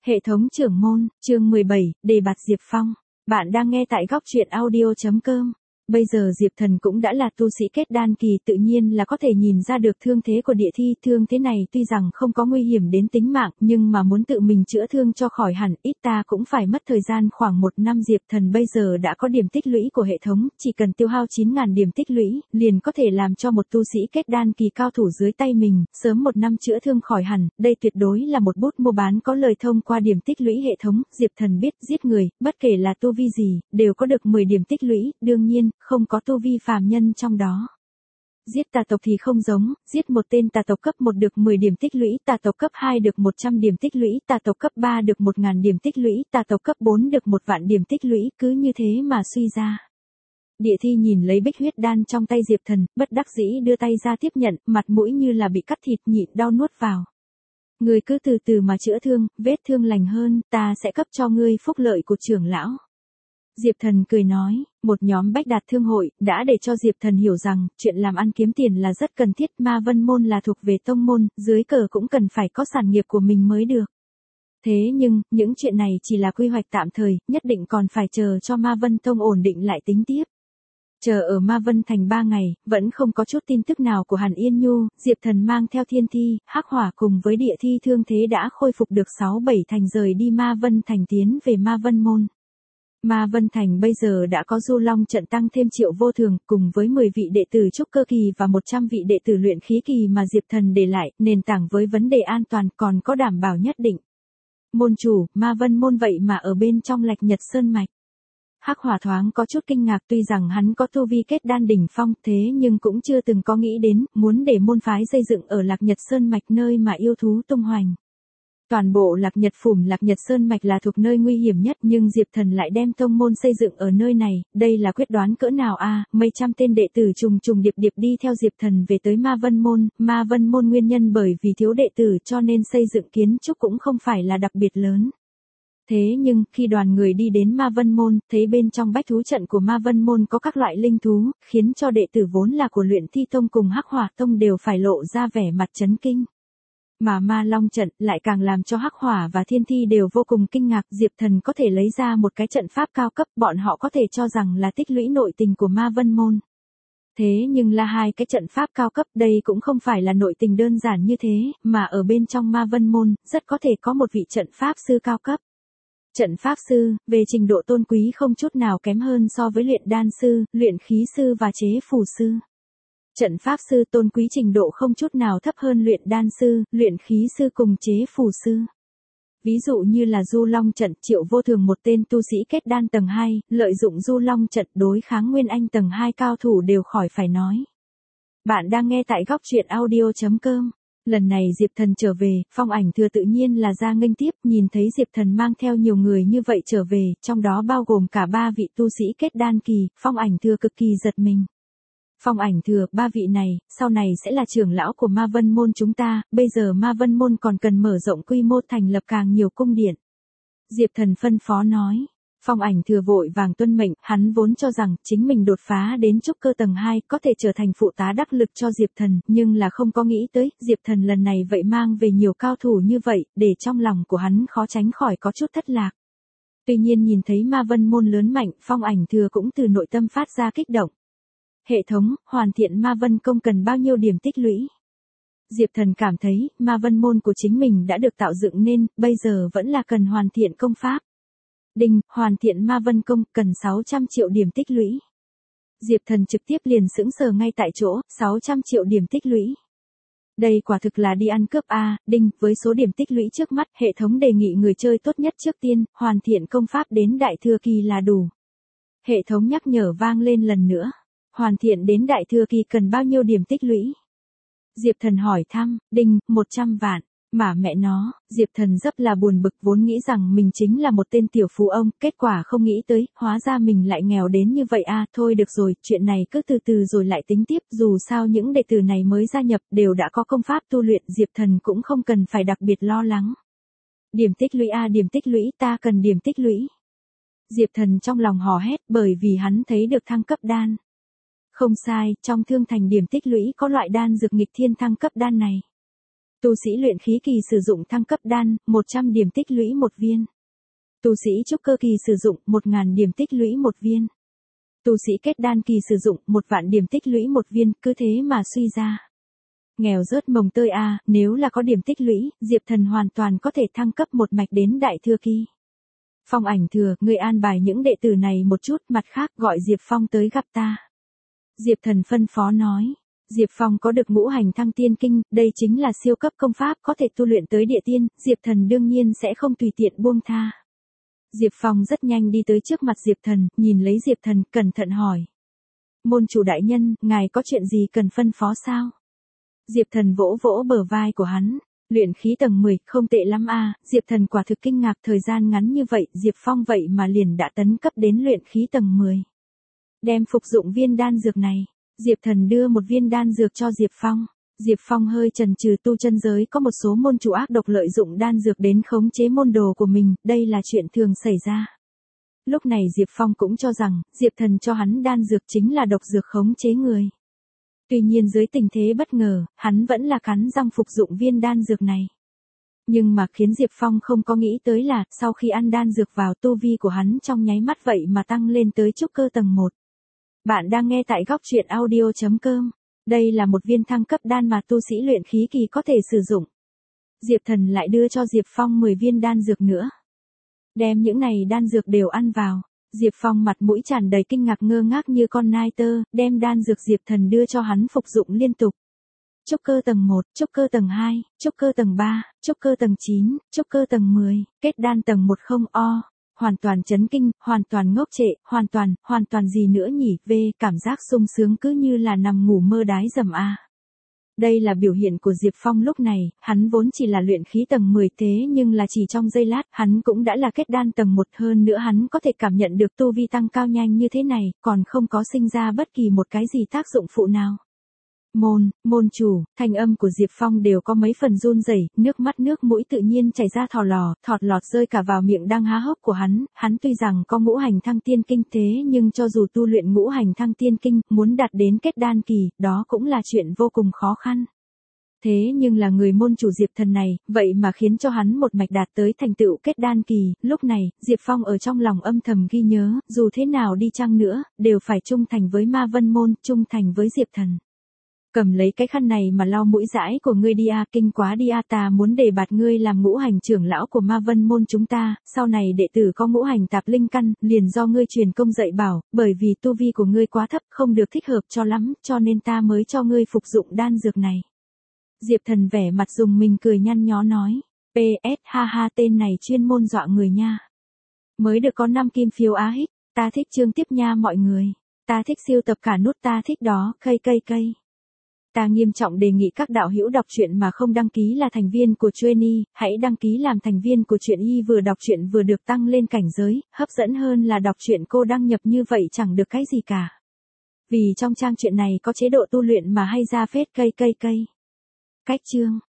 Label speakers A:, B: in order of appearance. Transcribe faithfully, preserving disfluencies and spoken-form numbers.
A: Hệ thống trưởng môn, chương mười bảy, đề bạt Diệp Phong. Bạn đang nghe tại góc truyện audio chấm com. Bây giờ Diệp Thần cũng đã là tu sĩ kết đan kỳ, tự nhiên là có thể nhìn ra được thương thế của địa thi. Thương thế này tuy rằng không có nguy hiểm đến tính mạng, nhưng mà muốn tự mình chữa thương cho khỏi hẳn, ít ta cũng phải mất thời gian khoảng một năm. Diệp Thần bây giờ đã có điểm tích lũy của hệ thống, chỉ cần tiêu hao chín nghìn điểm tích lũy, liền có thể làm cho một tu sĩ kết đan kỳ cao thủ dưới tay mình, sớm một năm chữa thương khỏi hẳn. Đây tuyệt đối là một bút mua bán có lời. Thông qua điểm tích lũy hệ thống, Diệp Thần biết giết người, bất kể là tu vi gì, đều có được mười điểm tích lũy, đương nhiên, không có tu vi phàm nhân trong đó. Giết tà tộc thì không giống, giết một tên tà tộc cấp một được mười điểm tích lũy, tà tộc cấp hai được một trăm điểm tích lũy, tà tộc cấp ba được một nghìn điểm tích lũy, tà tộc cấp bốn được một vạn điểm tích lũy, cứ như thế mà suy ra. Địa thi nhìn lấy bích huyết đan trong tay Diệp Thần, bất đắc dĩ đưa tay ra tiếp nhận, mặt mũi như là bị cắt thịt, nhịn đau nuốt vào. Ngươi cứ từ từ mà chữa thương, vết thương lành hơn, ta sẽ cấp cho ngươi phúc lợi của trưởng lão. Diệp Thần cười nói, một nhóm bách đạt thương hội, đã để cho Diệp Thần hiểu rằng, chuyện làm ăn kiếm tiền là rất cần thiết, Ma Vân Môn là thuộc về tông môn, dưới cờ cũng cần phải có sản nghiệp của mình mới được. Thế nhưng, những chuyện này chỉ là quy hoạch tạm thời, nhất định còn phải chờ cho Ma Vân Tông ổn định lại tính tiếp. Chờ ở Ma Vân Thành ba ngày, vẫn không có chút tin tức nào của Hàn Yên Nhu, Diệp Thần mang theo Thiên Thi, Hắc Hỏa cùng với địa thi thương thế đã khôi phục được sáu bảy thành rời đi Ma Vân Thành tiến về Ma Vân Môn. Ma Vân Thành bây giờ đã có Du Long trận tăng thêm Triệu Vô Thường, cùng với mười vị đệ tử trúc cơ kỳ và một trăm vị đệ tử luyện khí kỳ mà Diệp Thần để lại, nền tảng với vấn đề an toàn còn có đảm bảo nhất định. Môn chủ, Ma Vân Môn vậy mà ở bên trong Lạch Nhật Sơn Mạch. Hắc Hỏa thoáng có chút kinh ngạc, tuy rằng hắn có tu vi kết đan đỉnh phong, thế nhưng cũng chưa từng có nghĩ đến, muốn để môn phái xây dựng ở Lạch Nhật Sơn Mạch nơi mà yêu thú tung hoành. Toàn bộ Lạc Nhật Phùm Lạc Nhật Sơn Mạch là thuộc nơi nguy hiểm nhất, nhưng Diệp Thần lại đem tông môn xây dựng ở nơi này, đây là quyết đoán cỡ nào a? À, mấy trăm tên đệ tử trùng trùng điệp điệp đi theo Diệp Thần về tới Ma Vân Môn, Ma Vân Môn nguyên nhân bởi vì thiếu đệ tử cho nên xây dựng kiến trúc cũng không phải là đặc biệt lớn. Thế nhưng, khi đoàn người đi đến Ma Vân Môn, thấy bên trong bách thú trận của Ma Vân Môn có các loại linh thú, khiến cho đệ tử vốn là của Luyện Thi Tông cùng Hắc Hỏa Tông đều phải lộ ra vẻ mặt chấn kinh. Mà Ma Long trận lại càng làm cho Hắc Hỏa và Thiên Thi đều vô cùng kinh ngạc, Diệp Thần có thể lấy ra một cái trận pháp cao cấp, bọn họ có thể cho rằng là tích lũy nội tình của Ma Vân Môn. Thế nhưng là hai cái trận pháp cao cấp, đây cũng không phải là nội tình đơn giản như thế, mà ở bên trong Ma Vân Môn, rất có thể có một vị trận pháp sư cao cấp. Trận pháp sư, về trình độ tôn quý không chút nào kém hơn so với luyện đan sư, luyện khí sư và chế phù sư. Trận pháp sư tôn quý trình độ không chút nào thấp hơn luyện đan sư, luyện khí sư cùng chế phù sư. Ví dụ như là Du Long trận, Triệu Vô Thường một tên tu sĩ kết đan tầng hai, lợi dụng Du Long trận đối kháng Nguyên Anh tầng hai cao thủ đều khỏi phải nói. Bạn đang nghe tại góc truyện audio chấm com. Lần này Diệp Thần trở về, Phong Ảnh Thừa tự nhiên là ra nghênh tiếp, nhìn thấy Diệp Thần mang theo nhiều người như vậy trở về, trong đó bao gồm cả ba vị tu sĩ kết đan kỳ, Phong Ảnh Thừa cực kỳ giật mình. Phong Ảnh Thừa, ba vị này, sau này sẽ là trưởng lão của Ma Vân Môn chúng ta, bây giờ Ma Vân Môn còn cần mở rộng quy mô thành lập càng nhiều cung điện. Diệp Thần phân phó nói. Phong Ảnh Thừa vội vàng tuân mệnh, hắn vốn cho rằng chính mình đột phá đến trúc cơ tầng hai có thể trở thành phụ tá đắc lực cho Diệp Thần, nhưng là không có nghĩ tới, Diệp Thần lần này vậy mang về nhiều cao thủ như vậy, để trong lòng của hắn khó tránh khỏi có chút thất lạc. Tuy nhiên nhìn thấy Ma Vân Môn lớn mạnh, Phong Ảnh Thừa cũng từ nội tâm phát ra kích động. Hệ thống, hoàn thiện Ma Vân Công cần bao nhiêu điểm tích lũy? Diệp Thần cảm thấy, Ma Vân Môn của chính mình đã được tạo dựng nên, bây giờ vẫn là cần hoàn thiện công pháp. Đinh, hoàn thiện Ma Vân Công, cần sáu trăm triệu điểm tích lũy. Diệp Thần trực tiếp liền sững sờ ngay tại chỗ, sáu trăm triệu điểm tích lũy. Đây quả thực là đi ăn cướp a. Đinh, với số điểm tích lũy trước mắt, hệ thống đề nghị người chơi tốt nhất trước tiên, hoàn thiện công pháp đến Đại Thừa Kỳ là đủ. Hệ thống nhắc nhở vang lên lần nữa. Hoàn thiện đến Đại Thừa Kỳ cần bao nhiêu điểm tích lũy? Diệp Thần hỏi thăm. Đinh, một trăm vạn. Mà mẹ nó, Diệp Thần rất là buồn bực, vốn nghĩ rằng mình chính là một tên tiểu phú ông, kết quả không nghĩ tới, hóa ra mình lại nghèo đến như vậy a. À, thôi được rồi, chuyện này cứ từ từ rồi lại tính tiếp, dù sao những đệ tử này mới gia nhập đều đã có công pháp tu luyện, Diệp Thần cũng không cần phải đặc biệt lo lắng. Điểm tích lũy a, à, điểm tích lũy, ta cần điểm tích lũy. Diệp Thần trong lòng hò hét, bởi vì hắn thấy được thăng cấp đan. Không sai, trong Thương Thành điểm tích lũy có loại đan dược nghịch thiên thăng cấp đan này. Tu sĩ luyện khí kỳ sử dụng thăng cấp đan, một trăm điểm tích lũy một viên. Tu sĩ trúc cơ kỳ sử dụng một nghìn điểm tích lũy một viên. Tu sĩ kết đan kỳ sử dụng một vạn điểm tích lũy một viên, cứ thế mà suy ra. Nghèo rớt mồng tơi a, à, nếu là có điểm tích lũy, Diệp Thần hoàn toàn có thể thăng cấp một mạch đến đại thừa kỳ. Phong Ảnh Thừa, ngươi an bài những đệ tử này một chút, mặt khác gọi Diệp Phong tới gặp ta. Diệp Thần phân phó nói. Diệp Phong có được ngũ hành thăng tiên kinh, đây chính là siêu cấp công pháp có thể tu luyện tới địa tiên, Diệp Thần đương nhiên sẽ không tùy tiện buông tha. Diệp Phong rất nhanh đi tới trước mặt Diệp Thần, nhìn lấy Diệp Thần, cẩn thận hỏi. Môn chủ đại nhân, ngài có chuyện gì cần phân phó sao? Diệp Thần vỗ vỗ bờ vai của hắn. Luyện khí tầng mười, không tệ lắm a. À. Diệp Thần quả thực kinh ngạc, thời gian ngắn như vậy, Diệp Phong vậy mà liền đã tấn cấp đến luyện khí tầng mười. Đem phục dụng viên đan dược này. Diệp Thần đưa một viên đan dược cho Diệp Phong. Diệp Phong hơi chần chừ, tu chân giới có một số môn chủ ác độc lợi dụng đan dược đến khống chế môn đồ của mình, đây là chuyện thường xảy ra. Lúc này Diệp Phong cũng cho rằng, Diệp Thần cho hắn đan dược chính là độc dược khống chế người. Tuy nhiên dưới tình thế bất ngờ, hắn vẫn là cắn răng phục dụng viên đan dược này. Nhưng mà khiến Diệp Phong không có nghĩ tới là, sau khi ăn đan dược vào, tu vi của hắn trong nháy mắt vậy mà tăng lên tới trúc cơ tầng một. Bạn đang nghe tại góc truyện audio chấm com. Đây là một viên thăng cấp đan mà tu sĩ luyện khí kỳ có thể sử dụng. Diệp Thần lại đưa cho Diệp Phong mười viên đan dược nữa. Đem những này đan dược đều ăn vào. Diệp Phong mặt mũi tràn đầy kinh ngạc, ngơ ngác như con nai tơ, đem đan dược Diệp Thần đưa cho hắn phục dụng liên tục. Trúc cơ tầng một, trúc cơ tầng hai, trúc cơ tầng ba, trúc cơ tầng chín, trúc cơ tầng mười, kết đan tầng một không o. Hoàn toàn chấn kinh, hoàn toàn ngốc trệ, hoàn toàn, hoàn toàn gì nữa nhỉ, về cảm giác sung sướng cứ như là nằm ngủ mơ đái dầm a. À. Đây là biểu hiện của Diệp Phong lúc này, hắn vốn chỉ là luyện khí tầng mười thế nhưng là chỉ trong giây lát, hắn cũng đã là kết đan tầng một, hơn nữa hắn có thể cảm nhận được tu vi tăng cao nhanh như thế này, còn không có sinh ra bất kỳ một cái gì tác dụng phụ nào. Môn, môn chủ, thanh âm của Diệp Phong đều có mấy phần run rẩy, nước mắt nước mũi tự nhiên chảy ra thò lò, thọt lọt rơi cả vào miệng đang há hốc của hắn, hắn tuy rằng có ngũ hành thăng tiên kinh thế nhưng cho dù tu luyện ngũ hành thăng tiên kinh, muốn đạt đến kết đan kỳ, đó cũng là chuyện vô cùng khó khăn. Thế nhưng là người môn chủ Diệp Thần này, vậy mà khiến cho hắn một mạch đạt tới thành tựu kết đan kỳ, lúc này, Diệp Phong ở trong lòng âm thầm ghi nhớ, dù thế nào đi chăng nữa, đều phải trung thành với Ma Vân môn, trung thành với Diệp Thần. Cầm lấy cái khăn này mà lau mũi dãi của ngươi đi a, kinh quá đi a, ta muốn đề bạt ngươi làm ngũ hành trưởng lão của Ma Vân môn chúng ta, sau này đệ tử có ngũ hành tạp linh căn, liền do ngươi truyền công dạy bảo, bởi vì tu vi của ngươi quá thấp, không được thích hợp cho lắm, cho nên ta mới cho ngươi phục dụng đan dược này. Diệp Thần vẻ mặt dùng mình cười nhăn nhó nói, pê ét ha ha, tên này chuyên môn dọa người nha. Mới được có năm kim phiếu á hích, ta thích chương tiếp nha mọi người, ta thích siêu tập cả nút, ta thích đó, cây cây cây. Ta nghiêm trọng đề nghị các đạo hữu đọc truyện mà không đăng ký là thành viên của Trainee, hãy đăng ký làm thành viên của truyện y, vừa đọc truyện vừa được tăng lên cảnh giới, hấp dẫn hơn là đọc truyện cô đăng nhập như vậy chẳng được cái gì cả. Vì trong trang truyện này có chế độ tu luyện mà hay ra phết cây cây cây. Cách chương,